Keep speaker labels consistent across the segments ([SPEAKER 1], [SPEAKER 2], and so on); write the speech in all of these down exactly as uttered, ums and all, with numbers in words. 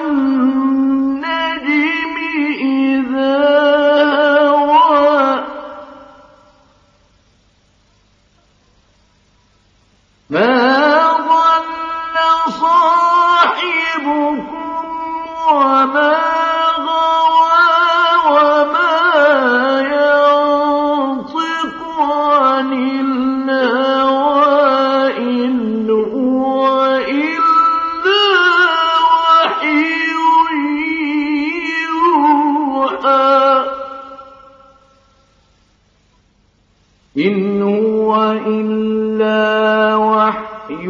[SPEAKER 1] وَالنَّجْمِ إِذَا هَوَىٰ مَا ضَلَّ صَاحِبُكُمْ وَمَا غَوَىٰ وَمَا يَنطِقُ عَنِ الْهَوَىٰ إِنْ هُوَ إِلَّا وَحْيٌ يُوحَىٰ إِنْ هُوَ إِلَّا وَحْيٌ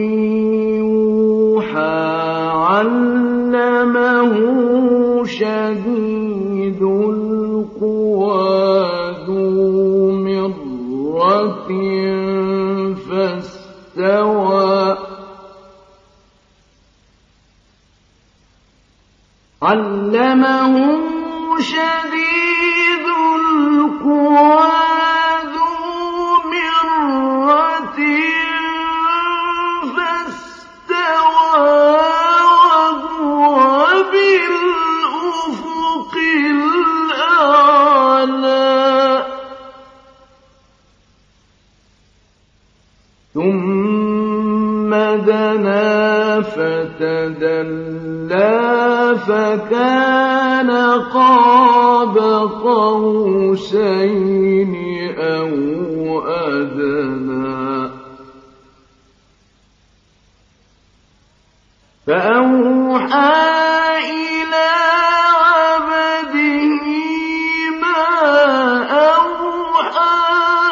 [SPEAKER 1] يُوحَىٰ عَلَّمَهُ شَدِيدُ الْقُوَىٰ ذُو مِرَّةٍ فَاسْتَوَىٰ عَلَّمَهُ شَدِيدُ الْقُوَىٰ ذُو مِرَّةٍ فَاسْتَوَىٰ وَهُوَ بِالْأُفُقِ الْأَعْلَىٰ ثُمَّ دَنَا فَتَدَلَّىٰ فَكَانَ قَابَ قَوْسَيْنِ أَوْ أَدْنَىٰ فَأَوْحَىٰ إِلَىٰ عَبْدِهِ مَا أَوْحَىٰ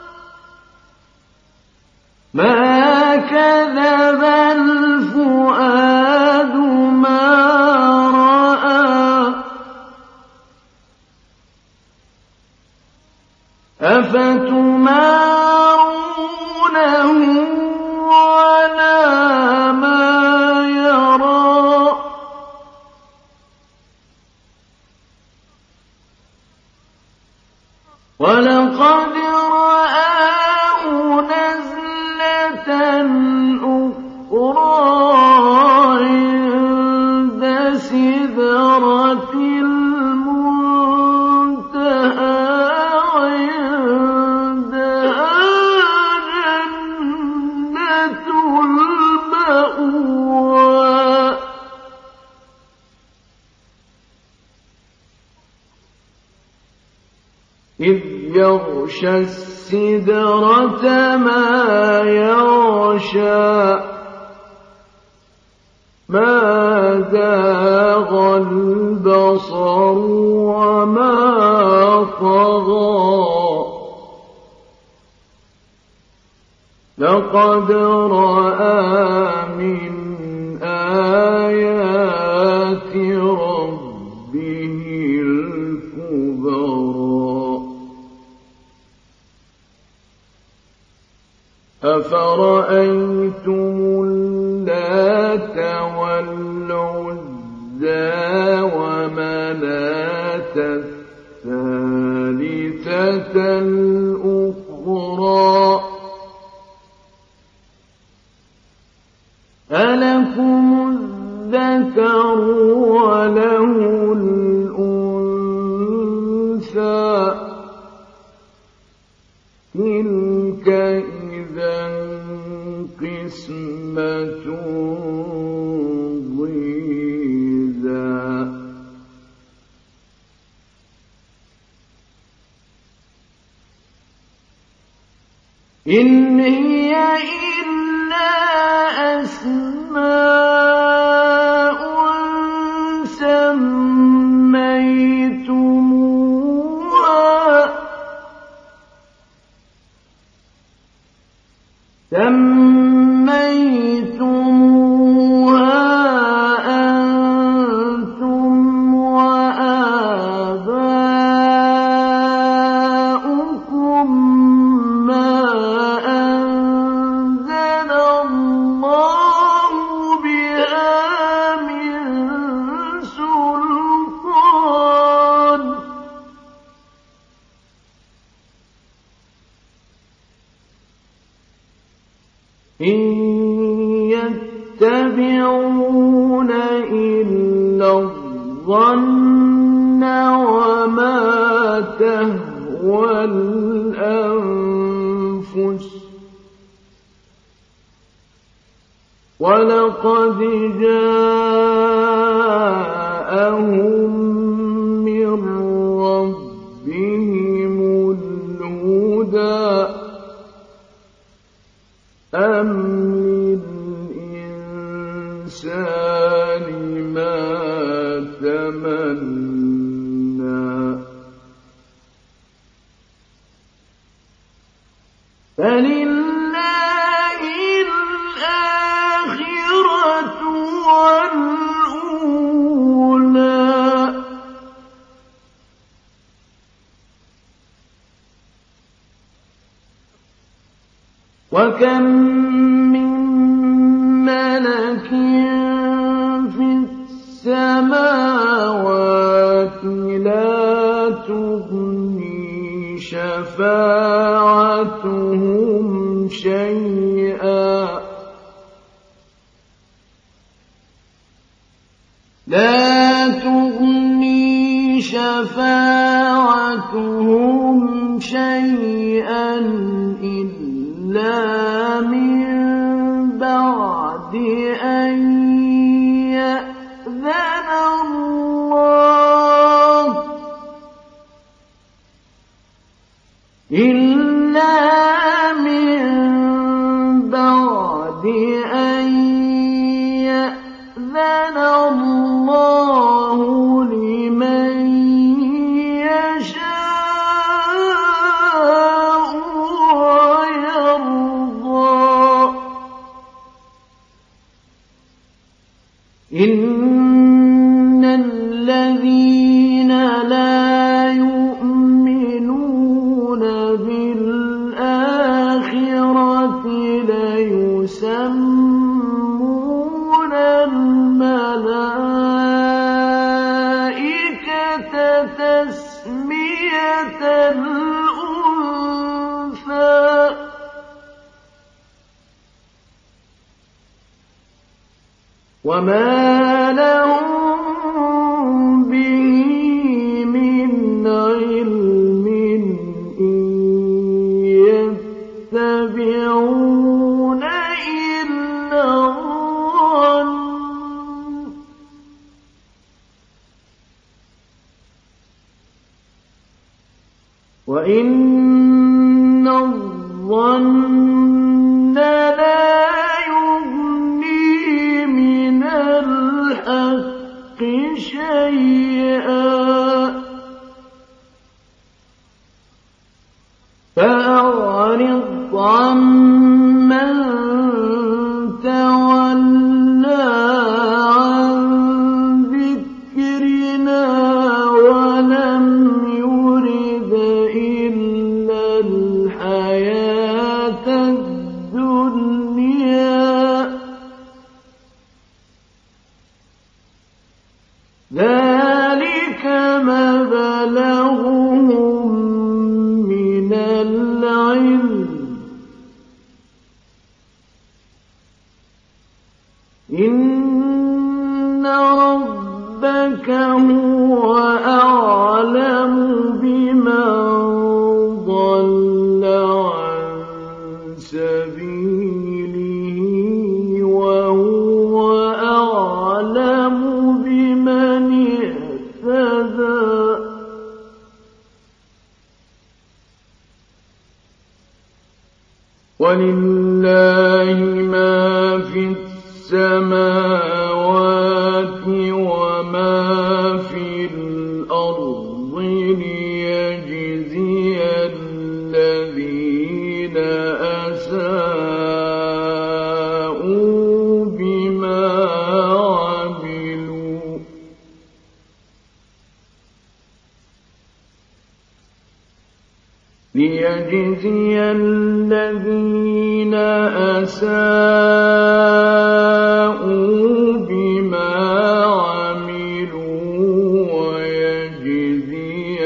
[SPEAKER 1] مَا كَذَبَ الْفُؤَادُ مَا رَأَىٰ أَفَتُمَارُونَهُ عَلَىٰ مَا يَرَىٰ وَلَقَدْ رَآهُ نَزْلَةً أُخْرَىٰ عِندَ سِدْرَةِ الْمُنتَهَىٰ عِندَهَا جَنَّةُ الْمَأْوَىٰ إِذْ يَغْشَى السِّدْرَةَ مَا يَغْشَىٰ مَا زَاغَ الْبَصَرُ وَمَا طَغَىٰ لَقَدْ رَأَىٰ مِنْ آيَاتِ رَبِّهِ الْكُبْرَىٰ أَفَرَأَيْتُمُ اللَّاتَ وَالْعُزَّىٰ وَمَنَاةَ الثَّالِثَةَ الْأُخْرَىٰ أَلَكُمُ الذَّكَرُ وَلَهُ الْأُنثَىٰ تِلْكَ إِذًا قِسْمَةٌ ضِيزَىٰ إِنْ هِيَ إِلَّا أَسْمَاءٌ سَمَّيْتُمُوهَا سَمَّيْتُمُوهَا أَنتُمْ وَآبَاؤُكُم مَّا أَنزَلَ اللَّهُ الظَّنَّ وَمَا تَهْوَى الْأَنفُسُ وَلَقَدْ جَاءَهُم مِّن رَّبِّهِمُ الْهُدَىٰ أَمْ لِلْإِنسَانِ مَا تَمَنَّىٰ فَلِلَّهِ الْآخِرَةُ وَالْأُولَىٰ وَكَم مِّن مَّلَكٍ فِي السَّمَاوَاتِ لَا تُغْنِي شَفَاعَتُهُمْ شَيْئًا لا تغني شفاعتهم شيئا إلا من بعد أن يأذن الله إلا من بعد أن يأذن الله لمن يشاء ويرضى إن الذين لا يؤمنون بالآخرة ليسمون الملائكة تسمية الأنثى وما لهم به من علم إن يتبعون إلا الظن وإن الظن لا يغني من الحق شيئا فأعرض عمن تولى عن ذكرنا ولم يرد إلا الحياة الدنيا ذلك مبلغهم من العلم إن ربك هو أعلم بمن ضل عن سبيله وهو أعلم بمن اهتدى ولله ما في السماوات وما في الأرض ليجزي الذين أساءوا بما عملوا ليجزي الذين أساءوا بما عملوا ويجزي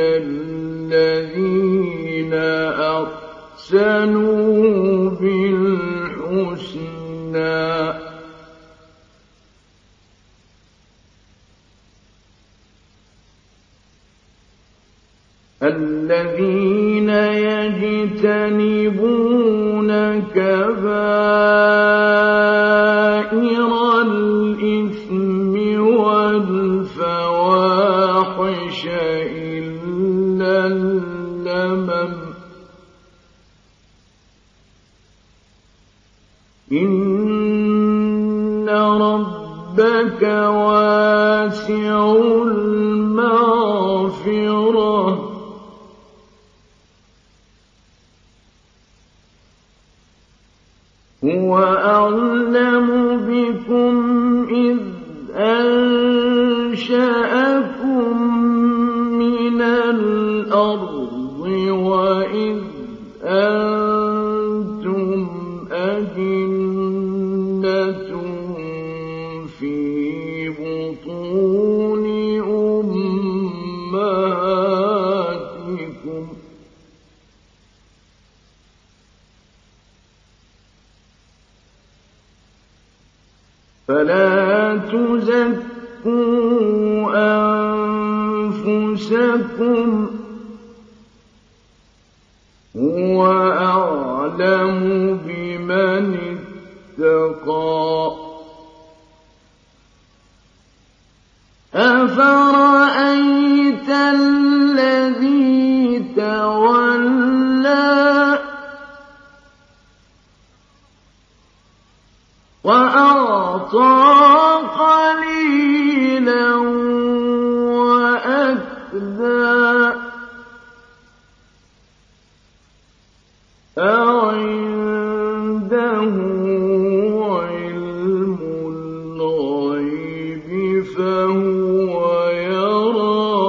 [SPEAKER 1] الذين أحسنوا بالحسنى الذين يجتنبون كبائر الإثم والفواحش إلا اللمم إن ربك واسع المغفرة هو أعلم بكم إذ أنشأكم من الأرض وإذ أنتم أجنة في بطون أمهاتكم فلا تزكوا أنفسكم هو أعلم بمن اتقى أفرأيت الذي تولى وأعطى قليلا وأكدى أعنده علم الغيب فهو يرى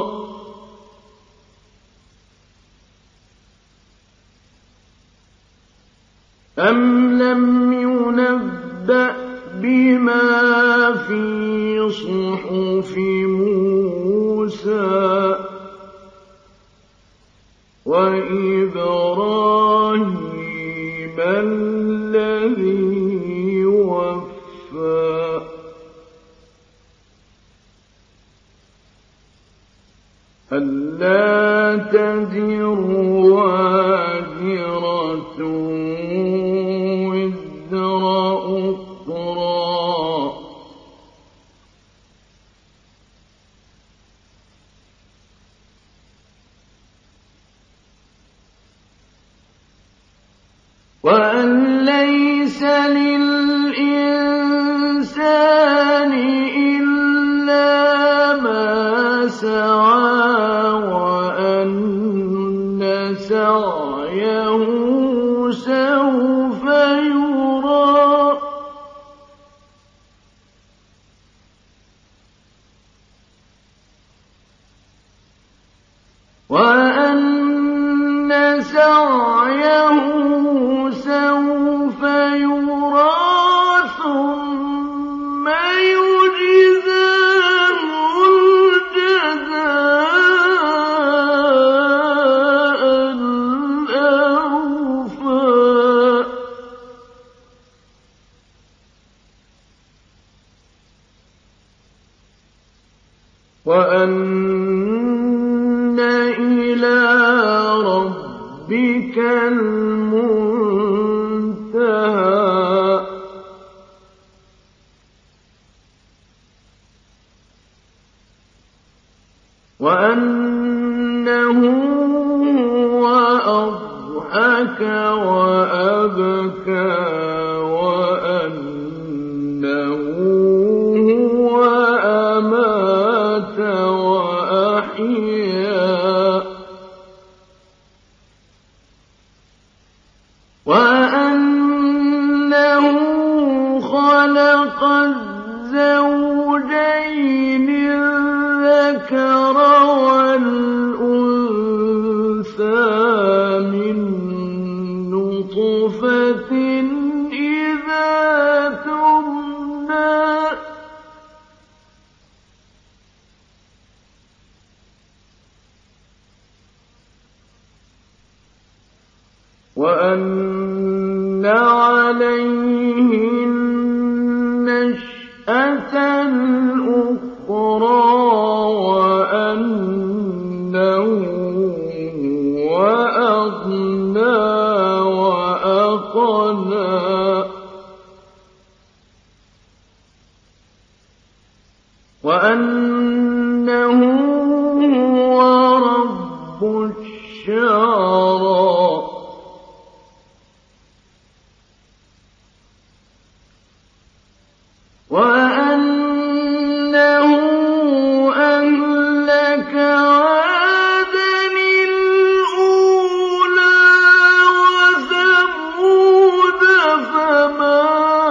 [SPEAKER 1] أم لم ينبأ بما في صحف موسى وإبراهيم الذي وفى ألا تزر وازرة وزر أخرى وأن ليس للإنسان إلا ما سعى وأن سعيه سوف يرى وأن سعيه سوف يرى ثم يجزاه الجزاء الأوفى وأن إلى ربك المنتهى وأنه هو أضحك وأبكى وأنه هو أمات وأحيا وأنه خلق الزوجين الذكر والأنثى من نطفة إذا تمنى وأن عليه النشأة الأخرى وأنه وأنه هو رب الشعرى وأنه أهلك عادا الأولى وثمود فما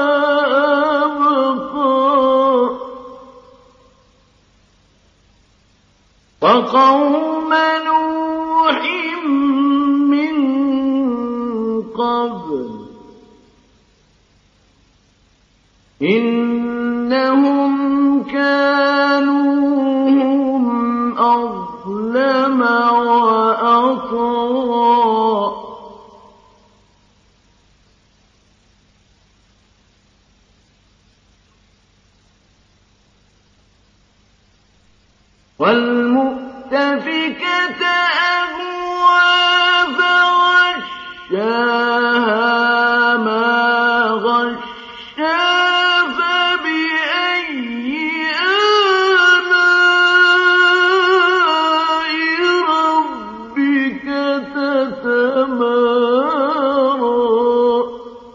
[SPEAKER 1] أبقى وقوم نوح من قبل إنهم كانوا هم أظلم وأطغى والمؤتفكة أهوى فغشاها ما غشا فبأي آلاء ربك تتمارى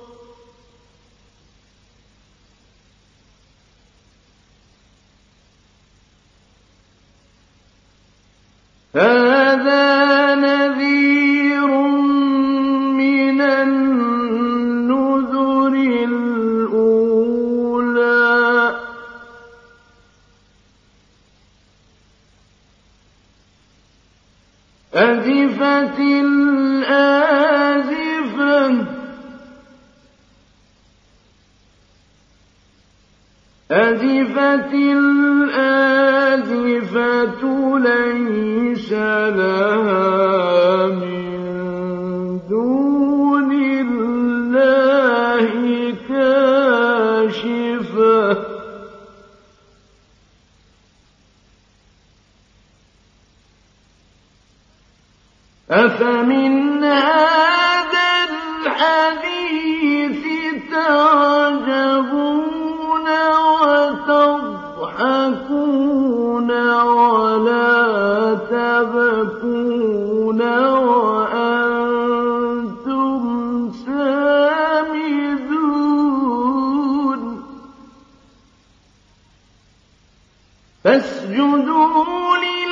[SPEAKER 1] هذا نذير من النذر الأولى أزفت الآزفة أزفت الآزفة ليس لها من دون الله كاشفة أفمن هذا الحديث تعجبون وتضحكون ولا تبكون وأنتم سامدون فاسجدوا لله